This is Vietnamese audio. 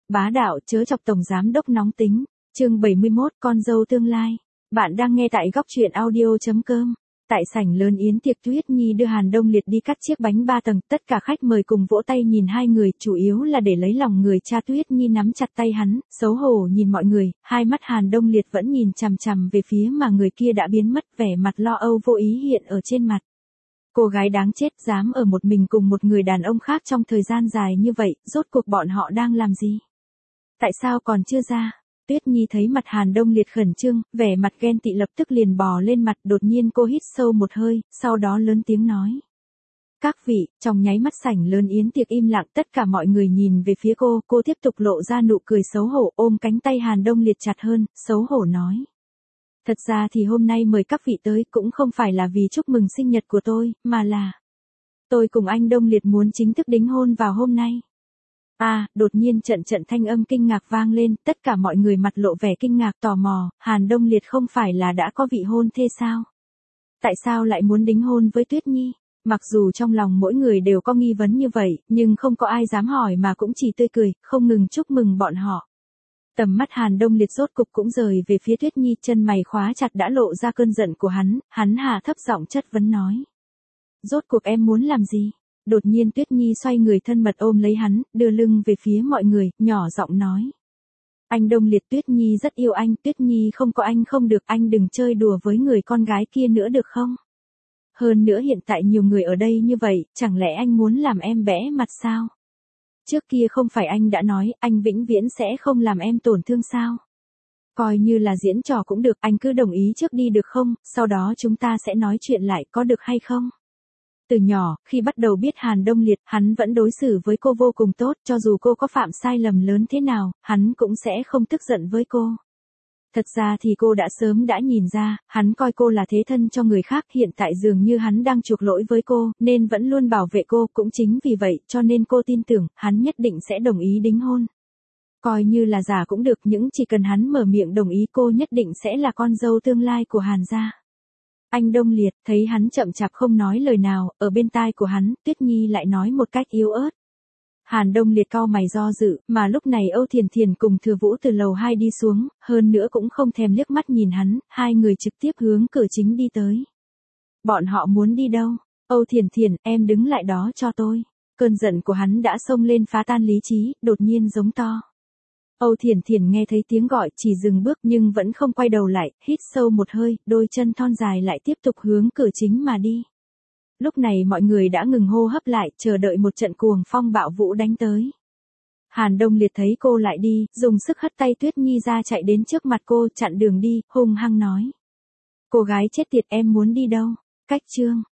bá đạo chớ chọc tổng giám đốc nóng tính. Chương 71, con dâu tương lai. Bạn đang nghe tại góc truyện audio.com. Tại sảnh lớn yến tiệc, Tuyết Nhi đưa Hàn Đông Liệt đi cắt chiếc bánh 3 tầng, tất cả khách mời cùng vỗ tay nhìn hai người, chủ yếu là để lấy lòng người cha. Tuyết Nhi nắm chặt tay hắn, xấu hổ nhìn mọi người, hai mắt Hàn Đông Liệt vẫn nhìn chằm chằm về phía mà người kia đã biến mất, vẻ mặt lo âu vô ý hiện ở trên mặt. Cô gái đáng chết dám ở một mình cùng một người đàn ông khác trong thời gian dài như vậy, rốt cuộc bọn họ đang làm gì? Tại sao còn chưa ra? Tuyết Nhi thấy mặt Hàn Đông Liệt khẩn trương, vẻ mặt ghen tị lập tức liền bò lên mặt, đột nhiên cô hít sâu một hơi, sau đó lớn tiếng nói. Các vị, trong nháy mắt sảnh lớn yến tiệc im lặng, tất cả mọi người nhìn về phía cô tiếp tục lộ ra nụ cười xấu hổ, ôm cánh tay Hàn Đông Liệt chặt hơn, xấu hổ nói. Thật ra thì hôm nay mời các vị tới cũng không phải là vì chúc mừng sinh nhật của tôi, mà là tôi cùng anh Đông Liệt muốn chính thức đính hôn vào hôm nay. Đột nhiên trận thanh âm kinh ngạc vang lên, tất cả mọi người mặt lộ vẻ kinh ngạc tò mò, Hàn Đông Liệt không phải là đã có vị hôn thê sao? Tại sao lại muốn đính hôn với Tuyết Nhi? Mặc dù trong lòng mỗi người đều có nghi vấn như vậy, nhưng không có ai dám hỏi mà cũng chỉ tươi cười, không ngừng chúc mừng bọn họ. Tầm mắt Hàn Đông Liệt rốt cục cũng rời về phía Tuyết Nhi, chân mày khóa chặt đã lộ ra cơn giận của hắn hạ thấp giọng chất vấn nói. Rốt cuộc em muốn làm gì? Đột nhiên Tuyết Nhi xoay người thân mật ôm lấy hắn, đưa lưng về phía mọi người, nhỏ giọng nói. Anh Đông Liệt, Tuyết Nhi rất yêu anh, Tuyết Nhi không có anh không được, anh đừng chơi đùa với người con gái kia nữa được không? Hơn nữa hiện tại nhiều người ở đây như vậy, chẳng lẽ anh muốn làm em bẽ mặt sao? Trước kia không phải anh đã nói, anh vĩnh viễn sẽ không làm em tổn thương sao? Coi như là diễn trò cũng được, anh cứ đồng ý trước đi được không, sau đó chúng ta sẽ nói chuyện lại, có được hay không? Từ nhỏ, khi bắt đầu biết Hàn Đông Liệt, hắn vẫn đối xử với cô vô cùng tốt, cho dù cô có phạm sai lầm lớn thế nào, hắn cũng sẽ không tức giận với cô. Thật ra thì cô đã sớm đã nhìn ra, hắn coi cô là thế thân cho người khác, hiện tại dường như hắn đang chuộc lỗi với cô, nên vẫn luôn bảo vệ cô, cũng chính vì vậy, cho nên cô tin tưởng, hắn nhất định sẽ đồng ý đính hôn. Coi như là giả cũng được, những chỉ cần hắn mở miệng đồng ý cô nhất định sẽ là con dâu tương lai của Hàn gia. Anh Đông Liệt, thấy hắn chậm chạp không nói lời nào, ở bên tai của hắn, Tuyết Nhi lại nói một cách yếu ớt. Hàn Đông Liệt cau mày do dự, mà lúc này Âu Thiền Thiền cùng Thừa Vũ từ lầu 2 đi xuống, hơn nữa cũng không thèm liếc mắt nhìn hắn, hai người trực tiếp hướng cửa chính đi tới. Bọn họ muốn đi đâu? Âu Thiền Thiền, em đứng lại đó cho tôi. Cơn giận của hắn đã xông lên phá tan lý trí, đột nhiên giống to. Âu Thiền Thiền nghe thấy tiếng gọi chỉ dừng bước nhưng vẫn không quay đầu lại, hít sâu một hơi, đôi chân thon dài lại tiếp tục hướng cửa chính mà đi. Lúc này mọi người đã ngừng hô hấp lại, chờ đợi một trận cuồng phong bạo vũ đánh tới. Hàn Đông Liệt thấy cô lại đi, dùng sức hất tay Tuyết Nhi ra chạy đến trước mặt cô, chặn đường đi, hung hăng nói. Cô gái chết tiệt, em muốn đi đâu? Cách chương.